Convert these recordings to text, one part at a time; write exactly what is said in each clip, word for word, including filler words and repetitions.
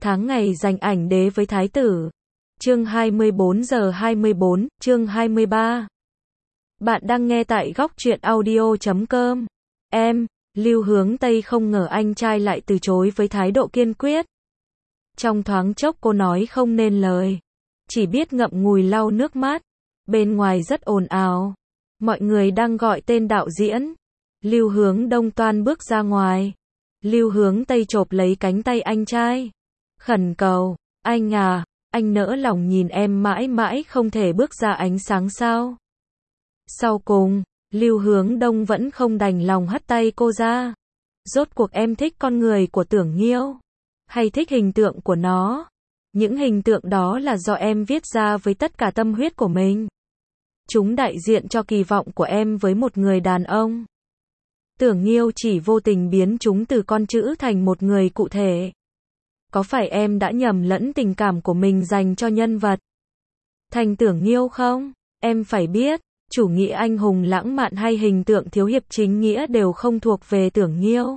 Tháng ngày giành ảnh đế với thái tử. Chương hai mươi bốn giờ hai mươi bốn, chương hai mươi ba. Bạn đang nghe tại góc truyện audio chấm com. Em, Lưu Hướng Tây không ngờ anh trai lại từ chối với thái độ kiên quyết. Trong thoáng chốc cô nói không nên lời. Chỉ biết ngậm ngùi lau nước mắt. Bên ngoài rất ồn ào. Mọi người đang gọi tên đạo diễn. Lưu Hướng Đông toan bước ra ngoài. Lưu Hướng Tây chộp lấy cánh tay anh trai. Khẩn cầu, anh à, anh nỡ lòng nhìn em mãi mãi không thể bước ra ánh sáng sao? Sau cùng, Lưu Hướng Đông vẫn không đành lòng hất tay cô ra. Rốt cuộc em thích con người của Tưởng Nghiêu, hay thích hình tượng của nó? Những hình tượng đó là do em viết ra với tất cả tâm huyết của mình. Chúng đại diện cho kỳ vọng của em với một người đàn ông. Tưởng Nghiêu chỉ vô tình biến chúng từ con chữ thành một người cụ thể. Có phải em đã nhầm lẫn tình cảm của mình dành cho nhân vật thành Tưởng Nghiêu không? Em phải biết, chủ nghĩa anh hùng lãng mạn hay hình tượng thiếu hiệp chính nghĩa đều không thuộc về Tưởng Nghiêu.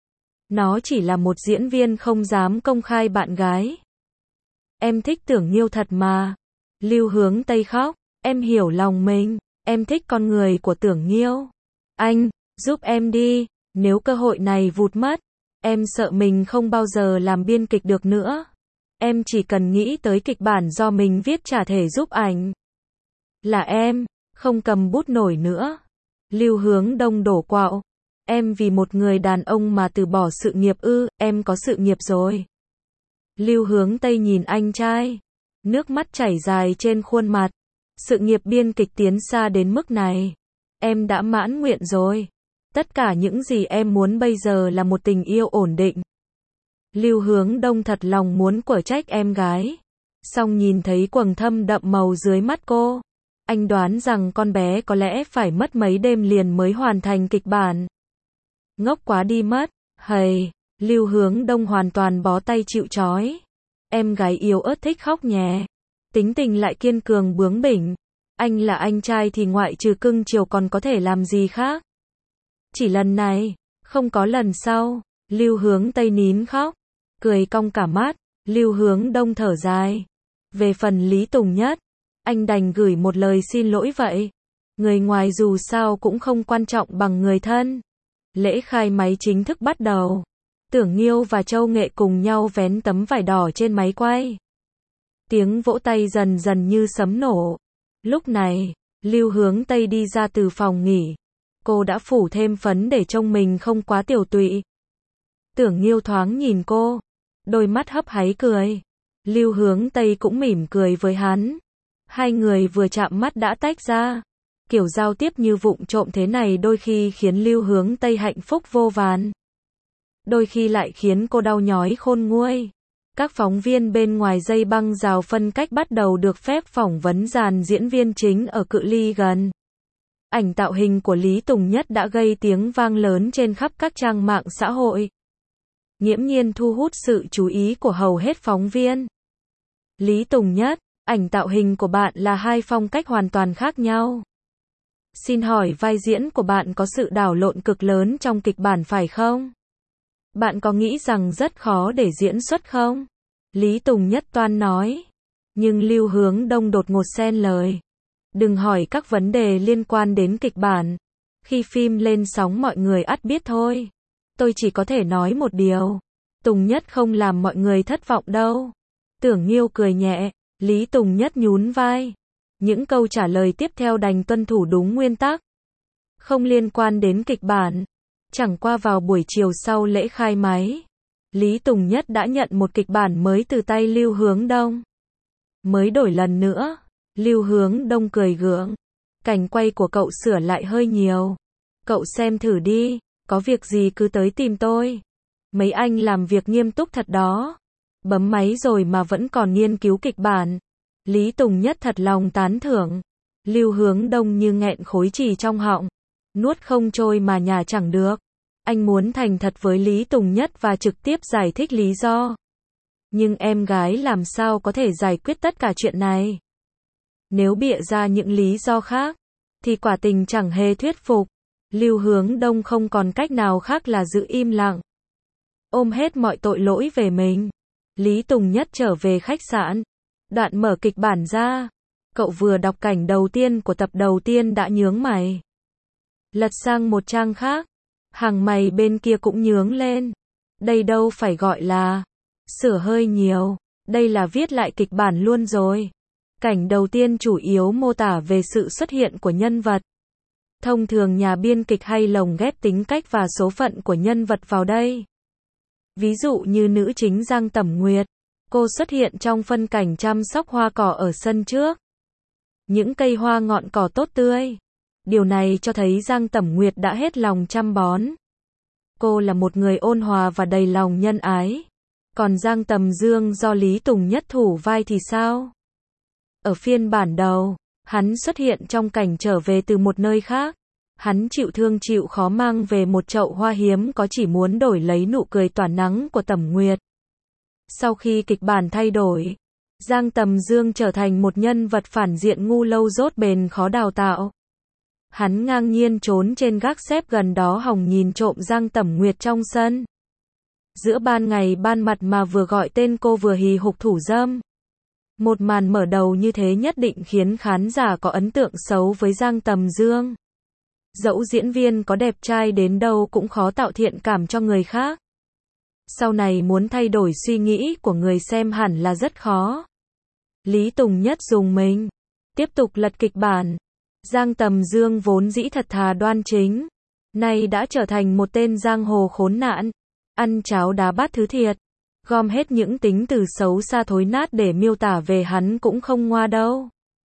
Nó chỉ là một diễn viên không dám công khai bạn gái. Em thích Tưởng Nghiêu thật mà. Lưu Hướng Tây khóc. Em hiểu lòng mình. Em thích con người của Tưởng Nghiêu. Anh, giúp em đi. Nếu cơ hội này vụt mất, em sợ mình không bao giờ làm biên kịch được nữa. Em chỉ cần nghĩ tới kịch bản do mình viết chả thể giúp ảnh. Là em, không cầm bút nổi nữa. Lưu Hướng Đông đổ quạo. Em vì một người đàn ông mà từ bỏ sự nghiệp ư? Em có sự nghiệp rồi. Lưu Hướng Tây nhìn anh trai. Nước mắt chảy dài trên khuôn mặt. Sự nghiệp biên kịch tiến xa đến mức này. Em đã mãn nguyện rồi. Tất cả những gì em muốn bây giờ là một tình yêu ổn định. Lưu Hướng Đông thật lòng muốn quở trách em gái. Song nhìn thấy quầng thâm đậm màu dưới mắt cô. Anh đoán rằng con bé có lẽ phải mất mấy đêm liền mới hoàn thành kịch bản. Ngốc quá đi mất. Hầy, Lưu Hướng Đông hoàn toàn bó tay chịu trói. Em gái yếu ớt thích khóc nhè. Tính tình lại kiên cường bướng bỉnh. Anh là anh trai thì ngoại trừ cưng chiều còn có thể làm gì khác. Chỉ lần này, không có lần sau. Lưu Hướng Tây nín khóc, cười cong cả mắt. Lưu Hướng Đông thở dài. Về phần Lý Tùng Nhất, anh đành gửi một lời xin lỗi vậy. Người ngoài dù sao cũng không quan trọng bằng người thân. Lễ khai máy chính thức bắt đầu. Tưởng Nghiêu và Châu Nghệ cùng nhau vén tấm vải đỏ trên máy quay. Tiếng vỗ tay dần dần như sấm nổ. Lúc này, Lưu Hướng Tây đi ra từ phòng nghỉ. Cô đã phủ thêm phấn để trông mình không quá tiểu tụy. Tưởng Nghiêu thoáng nhìn cô, đôi mắt hấp háy cười. Lưu Hướng Tây cũng mỉm cười với hắn. Hai người vừa chạm mắt đã tách ra. Kiểu giao tiếp như vụng trộm thế này đôi khi khiến Lưu Hướng Tây hạnh phúc vô vàn. Đôi khi lại khiến cô đau nhói khôn nguôi. Các phóng viên bên ngoài dây băng rào phân cách bắt đầu được phép phỏng vấn dàn diễn viên chính ở cự ly gần. Ảnh tạo hình của Lý Tùng Nhất đã gây tiếng vang lớn trên khắp các trang mạng xã hội. Nghiễm nhiên thu hút sự chú ý của hầu hết phóng viên. Lý Tùng Nhất, ảnh tạo hình của bạn là hai phong cách hoàn toàn khác nhau. Xin hỏi vai diễn của bạn có sự đảo lộn cực lớn trong kịch bản phải không? Bạn có nghĩ rằng rất khó để diễn xuất không? Lý Tùng Nhất toan nói. Nhưng Lưu Hướng Đông đột ngột xen lời. Đừng hỏi các vấn đề liên quan đến kịch bản. Khi phim lên sóng mọi người ắt biết thôi. Tôi chỉ có thể nói một điều. Tùng Nhất không làm mọi người thất vọng đâu. Tưởng Nghiêu cười nhẹ. Lý Tùng Nhất nhún vai. Những câu trả lời tiếp theo đành tuân thủ đúng nguyên tắc. Không liên quan đến kịch bản. Chẳng qua vào buổi chiều sau lễ khai máy, Lý Tùng Nhất đã nhận một kịch bản mới từ tay Lưu Hướng Đông. Mới đổi lần nữa. Lưu Hướng Đông cười gượng. Cảnh quay của cậu sửa lại hơi nhiều. Cậu xem thử đi, có việc gì cứ tới tìm tôi. Mấy anh làm việc nghiêm túc thật đó. Bấm máy rồi mà vẫn còn nghiên cứu kịch bản. Lý Tùng Nhất thật lòng tán thưởng. Lưu Hướng Đông như nghẹn khối chì trong họng. Nuốt không trôi mà nhả chẳng được. Anh muốn thành thật với Lý Tùng Nhất và trực tiếp giải thích lý do. Nhưng em gái làm sao có thể giải quyết tất cả chuyện này? Nếu bịa ra những lý do khác, thì quả tình chẳng hề thuyết phục. Lưu Hướng Đông không còn cách nào khác là giữ im lặng. Ôm hết mọi tội lỗi về mình. Lý Tùng Nhất trở về khách sạn. Đoạn mở kịch bản ra. Cậu vừa đọc cảnh đầu tiên của tập đầu tiên đã nhướng mày. Lật sang một trang khác. Hàng mày bên kia cũng nhướng lên. Đây đâu phải gọi là sửa hơi nhiều. Đây là viết lại kịch bản luôn rồi. Cảnh đầu tiên chủ yếu mô tả về sự xuất hiện của nhân vật. Thông thường nhà biên kịch hay lồng ghép tính cách và số phận của nhân vật vào đây. Ví dụ như nữ chính Giang Tẩm Nguyệt. Cô xuất hiện trong phân cảnh chăm sóc hoa cỏ ở sân trước. Những cây hoa ngọn cỏ tốt tươi. Điều này cho thấy Giang Tẩm Nguyệt đã hết lòng chăm bón. Cô là một người ôn hòa và đầy lòng nhân ái. Còn Giang Tầm Dương do Lý Tùng Nhất thủ vai thì sao? Ở phiên bản đầu, hắn xuất hiện trong cảnh trở về từ một nơi khác. Hắn chịu thương chịu khó mang về một chậu hoa hiếm có chỉ muốn đổi lấy nụ cười tỏa nắng của Tẩm Nguyệt. Sau khi kịch bản thay đổi, Giang Tầm Dương trở thành một nhân vật phản diện ngu lâu dốt bền khó đào tạo. Hắn ngang nhiên trốn trên gác xếp gần đó hòng nhìn trộm Giang Tẩm Nguyệt trong sân. Giữa ban ngày ban mặt mà vừa gọi tên cô vừa hì hục thủ dâm. Một màn mở đầu như thế nhất định khiến khán giả có ấn tượng xấu với Giang Tầm Dương. Dẫu diễn viên có đẹp trai đến đâu cũng khó tạo thiện cảm cho người khác. Sau này muốn thay đổi suy nghĩ của người xem hẳn là rất khó. Lý Tùng Nhất dùng mình. Tiếp tục lật kịch bản. Giang Tầm Dương vốn dĩ thật thà đoan chính. Nay đã trở thành một tên giang hồ khốn nạn. Ăn cháo đá bát thứ thiệt. Gom hết những tính từ xấu xa thối nát để miêu tả về hắn cũng không ngoa đâu.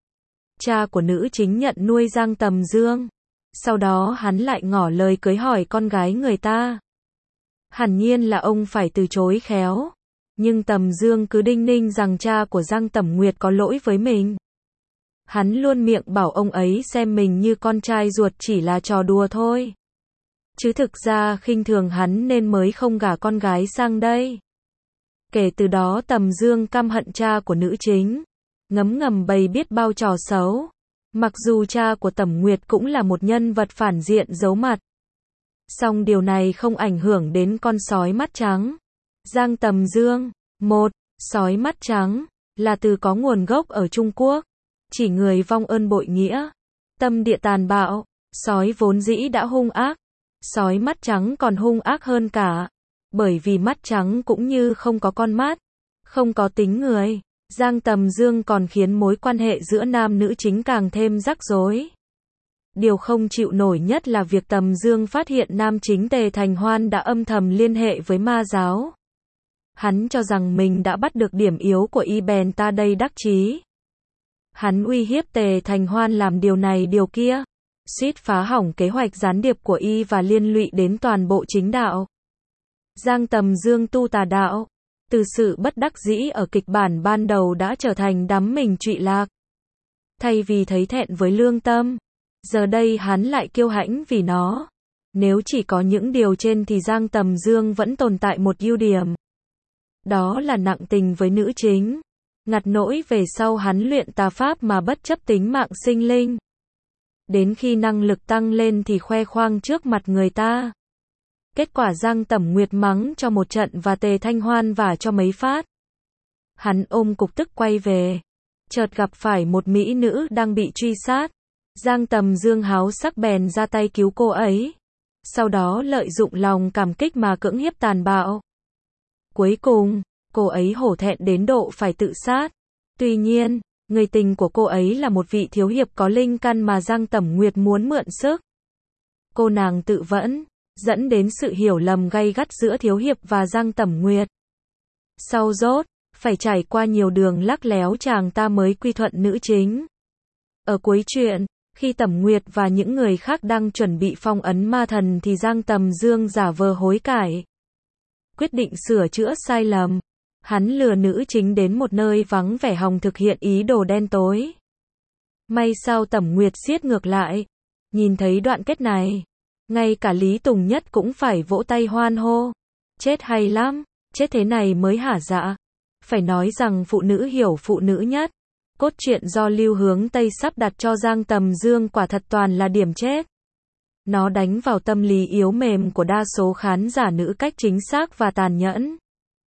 Cha của nữ chính nhận nuôi Giang Tầm Dương. Sau đó hắn lại ngỏ lời cưới hỏi con gái người ta. Hẳn nhiên là ông phải từ chối khéo. Nhưng Tầm Dương cứ đinh ninh rằng cha của Giang Tẩm Nguyệt có lỗi với mình. Hắn luôn miệng bảo ông ấy xem mình như con trai ruột chỉ là trò đùa thôi. Chứ thực ra khinh thường hắn nên mới không gả con gái sang đây. Kể từ đó Tầm Dương căm hận cha của nữ chính. Ngấm ngầm bày biết bao trò xấu. Mặc dù cha của Tẩm Nguyệt cũng là một nhân vật phản diện giấu mặt. Song điều này không ảnh hưởng đến con sói mắt trắng. Giang Tầm Dương. Một. Sói mắt trắng là từ có nguồn gốc ở Trung Quốc. Chỉ người vong ơn bội nghĩa. Tâm địa tàn bạo. Sói vốn dĩ đã hung ác. Sói mắt trắng còn hung ác hơn cả. Bởi vì mắt trắng cũng như không có con mắt. Không có tính người. Giang Tầm Dương còn khiến mối quan hệ giữa nam nữ chính càng thêm rắc rối. Điều không chịu nổi nhất là việc Tầm Dương phát hiện nam chính Tề Thành Hoan đã âm thầm liên hệ với ma giáo. Hắn cho rằng mình đã bắt được điểm yếu của y bèn ta đây đắc chí. Hắn uy hiếp Tề Thành Hoan làm điều này điều kia. Suýt phá hỏng kế hoạch gián điệp của y và liên lụy đến toàn bộ chính đạo. Giang Tầm Dương tu tà đạo. Từ sự bất đắc dĩ ở kịch bản ban đầu đã trở thành đắm mình trụy lạc. Thay vì thấy thẹn với lương tâm, giờ đây hắn lại kiêu hãnh vì nó. Nếu chỉ có những điều trên thì Giang Tầm Dương vẫn tồn tại một ưu điểm. Đó là nặng tình với nữ chính. Ngặt nỗi về sau hắn luyện tà pháp mà bất chấp tính mạng sinh linh. Đến khi năng lực tăng lên thì khoe khoang trước mặt người ta. Kết quả Giang Tẩm Nguyệt mắng cho một trận và Tề Thanh Hoan vả cho mấy phát. Hắn ôm cục tức quay về. Chợt gặp phải một mỹ nữ đang bị truy sát. Giang Tầm Dương háo sắc bèn ra tay cứu cô ấy. Sau đó lợi dụng lòng cảm kích mà cưỡng hiếp tàn bạo. Cuối cùng, cô ấy hổ thẹn đến độ phải tự sát. Tuy nhiên, người tình của cô ấy là một vị thiếu hiệp có linh căn mà Giang Tẩm Nguyệt muốn mượn sức. Cô nàng tự vẫn, dẫn đến sự hiểu lầm gay gắt giữa thiếu hiệp và Giang Tẩm Nguyệt. Sau rốt, phải trải qua nhiều đường lắc léo chàng ta mới quy thuận nữ chính. Ở cuối truyện, khi Tẩm Nguyệt và những người khác đang chuẩn bị phong ấn ma thần thì Giang Tầm Dương giả vờ hối cải. Quyết định sửa chữa sai lầm. Hắn lừa nữ chính đến một nơi vắng vẻ hòng thực hiện ý đồ đen tối. May sao Tẩm Nguyệt giết ngược lại. Nhìn thấy đoạn kết này, ngay cả Lý Tùng Nhất cũng phải vỗ tay hoan hô. Chết hay lắm, chết thế này mới hả dạ. Phải nói rằng phụ nữ hiểu phụ nữ nhất. Cốt truyện do Lưu Hướng Tây sắp đặt cho Giang Tầm Dương quả thật toàn là điểm chết. Nó đánh vào tâm lý yếu mềm của đa số khán giả nữ cách chính xác và tàn nhẫn.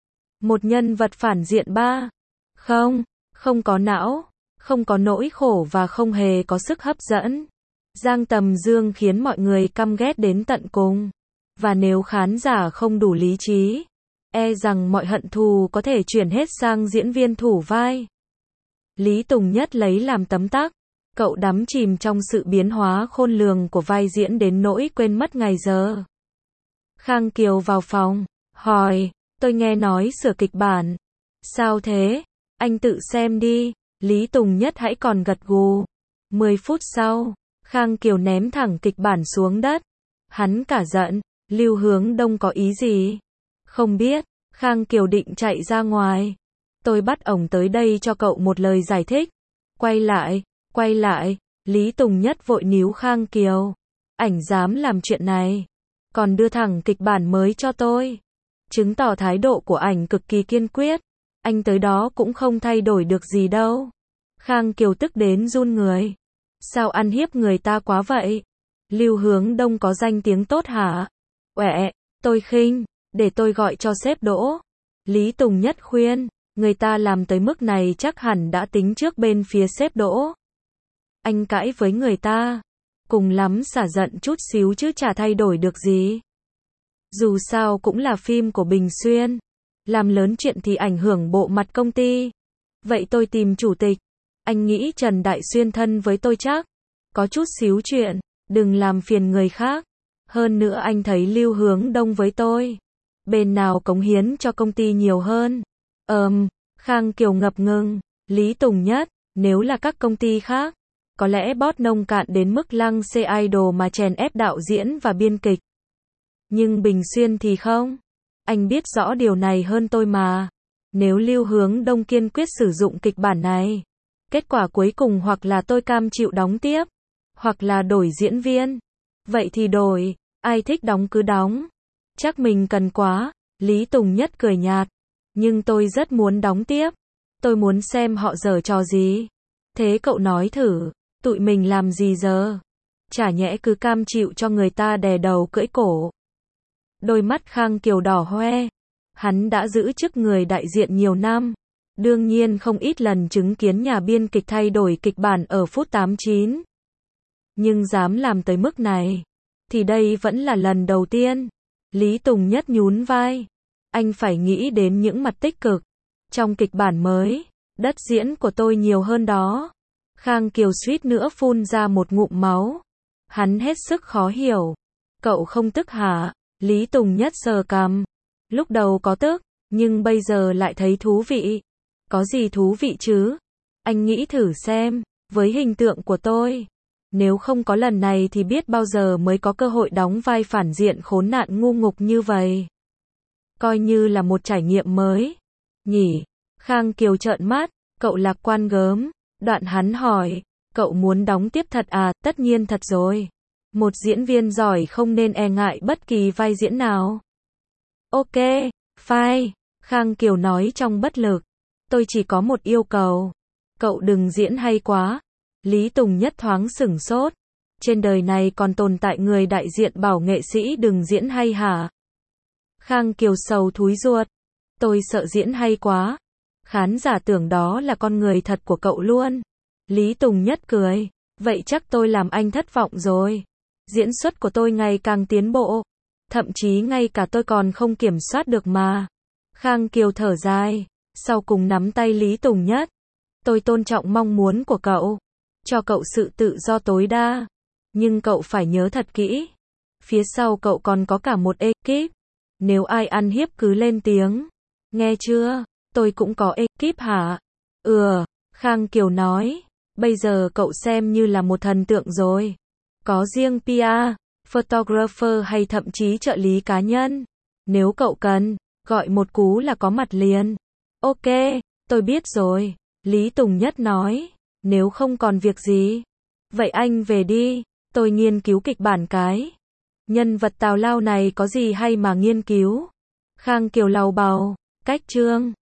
Một nhân vật phản diện ba. Không, không có não, không có nỗi khổ và không hề có sức hấp dẫn. Giang Tầm Dương khiến mọi người căm ghét đến tận cùng. Và nếu khán giả không đủ lý trí, e rằng mọi hận thù có thể chuyển hết sang diễn viên thủ vai. Lý Tùng Nhất lấy làm tấm tắc. Cậu đắm chìm trong sự biến hóa khôn lường của vai diễn đến nỗi quên mất ngày giờ. Khang Kiều vào phòng, hỏi, tôi nghe nói sửa kịch bản. Sao thế? Anh tự xem đi. Lý Tùng Nhất hãy còn gật gù. Mười phút sau, Khang Kiều ném thẳng kịch bản xuống đất. Hắn cả giận, Lưu Hướng Đông có ý gì? Không biết. Khang Kiều định chạy ra ngoài. Tôi bắt ổng tới đây cho cậu một lời giải thích. Quay lại, quay lại, Lý Tùng Nhất vội níu Khang Kiều. Ảnh dám làm chuyện này, còn đưa thẳng kịch bản mới cho tôi. Chứng tỏ thái độ của ảnh cực kỳ kiên quyết. Anh tới đó cũng không thay đổi được gì đâu. Khang Kiều tức đến run người. Sao ăn hiếp người ta quá vậy? Lưu Hướng Đông có danh tiếng tốt hả? Uệ, tôi khinh, để tôi gọi cho sếp Đỗ. Lý Tùng Nhất khuyên, người ta làm tới mức này chắc hẳn đã tính trước bên phía sếp Đỗ. Anh cãi với người ta, cùng lắm xả giận chút xíu chứ chả thay đổi được gì. Dù sao cũng là phim của Bình Xuyên, làm lớn chuyện thì ảnh hưởng bộ mặt công ty. Vậy tôi tìm chủ tịch. Anh nghĩ Trần Đại Xuyên thân với tôi chắc. Có chút xíu chuyện, đừng làm phiền người khác. Hơn nữa anh thấy Lưu Hướng Đông với tôi, bên nào cống hiến cho công ty nhiều hơn. Ờm, Khang Kiều ngập ngừng. Lý Tùng Nhất, nếu là các công ty khác, có lẽ bót nông cạn đến mức lăng xê idol mà chèn ép đạo diễn và biên kịch. Nhưng Bình Xuyên thì không. Anh biết rõ điều này hơn tôi mà. Nếu Lưu Hướng Đông kiên quyết sử dụng kịch bản này, kết quả cuối cùng hoặc là tôi cam chịu đóng tiếp, hoặc là đổi diễn viên. Vậy thì đổi, ai thích đóng cứ đóng. Chắc mình cần quá. Lý Tùng Nhất cười nhạt. Nhưng tôi rất muốn đóng tiếp. Tôi muốn xem họ giở trò gì. Thế cậu nói thử, tụi mình làm gì giờ? Chả nhẽ cứ cam chịu cho người ta đè đầu cưỡi cổ. Đôi mắt Khang Kiều đỏ hoe. Hắn đã giữ chức người đại diện nhiều năm. Đương nhiên không ít lần chứng kiến nhà biên kịch thay đổi kịch bản ở phút tám chín. Nhưng dám làm tới mức này, thì đây vẫn là lần đầu tiên. Lý Tùng Nhất nhún vai. Anh phải nghĩ đến những mặt tích cực. Trong kịch bản mới, đất diễn của tôi nhiều hơn đó. Khang Kiều suýt nữa phun ra một ngụm máu. Hắn hết sức khó hiểu. Cậu không tức hả? Lý Tùng Nhất sờ cằm. Lúc đầu có tức, nhưng bây giờ lại thấy thú vị. Có gì thú vị chứ? Anh nghĩ thử xem, với hình tượng của tôi, nếu không có lần này thì biết bao giờ mới có cơ hội đóng vai phản diện khốn nạn ngu ngục như vậy. Coi như là một trải nghiệm mới. Nhỉ? Khang Kiều trợn mắt, cậu lạc quan gớm. Đoạn hắn hỏi, cậu muốn đóng tiếp thật à? Tất nhiên thật rồi. Một diễn viên giỏi không nên e ngại bất kỳ vai diễn nào. Ok, fine. Khang Kiều nói trong bất lực. Tôi chỉ có một yêu cầu. Cậu đừng diễn hay quá. Lý Tùng Nhất thoáng sửng sốt. Trên đời này còn tồn tại người đại diện bảo nghệ sĩ đừng diễn hay hả? Khang Kiều sầu thúi ruột. Tôi sợ diễn hay quá. Khán giả tưởng đó là con người thật của cậu luôn. Lý Tùng Nhất cười. Vậy chắc tôi làm anh thất vọng rồi. Diễn xuất của tôi ngày càng tiến bộ. Thậm chí ngay cả tôi còn không kiểm soát được mà. Khang Kiều thở dài. Sau cùng nắm tay Lý Tùng Nhất. Tôi tôn trọng mong muốn của cậu. Cho cậu sự tự do tối đa. Nhưng cậu phải nhớ thật kỹ. Phía sau cậu còn có cả một ekip. Nếu ai ăn hiếp cứ lên tiếng. Nghe chưa? Tôi cũng có ekip hả? Ừ, Khang Kiều nói. Bây giờ cậu xem như là một thần tượng rồi. Có riêng pê e, photographer hay thậm chí trợ lý cá nhân. Nếu cậu cần, gọi một cú là có mặt liền. Ok, tôi biết rồi. Lý Tùng Nhất nói. Nếu không còn việc gì, vậy anh về đi. Tôi nghiên cứu kịch bản cái. Nhân vật tào lao này có gì hay mà nghiên cứu? Khang Kiều lầu bầu. Cách chương